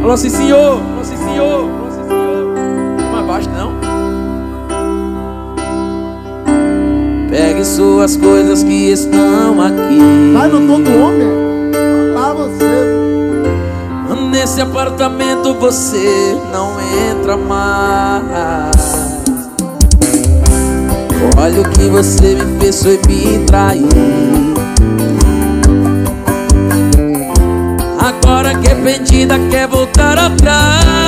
Falou assim, senhor. Falou assim, senhor. Falou assim, senhor. Mais baixo não. Pegue suas coisas que estão aqui. Vai no tom do homem. Lá você. Nesse apartamento você não entra mais. Olha o que você me fez, foi me trair. Agora que arrependida quer voltar atrás.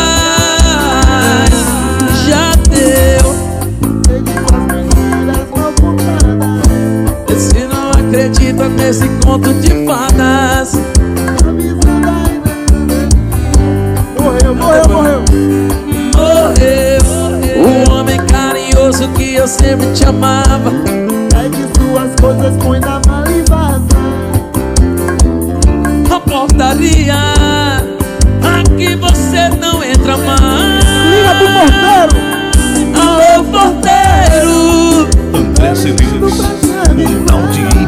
Já deu. Se não acredita nesse conto de fadas, Morreu. O homem carinhoso que eu sempre te amava. Pegue suas coisas, põe na mala e vaza. A portaria, aqui você não entra mais. Liga pro porteiro. Alô, porteiro. André Cedeiros, o Naldinho.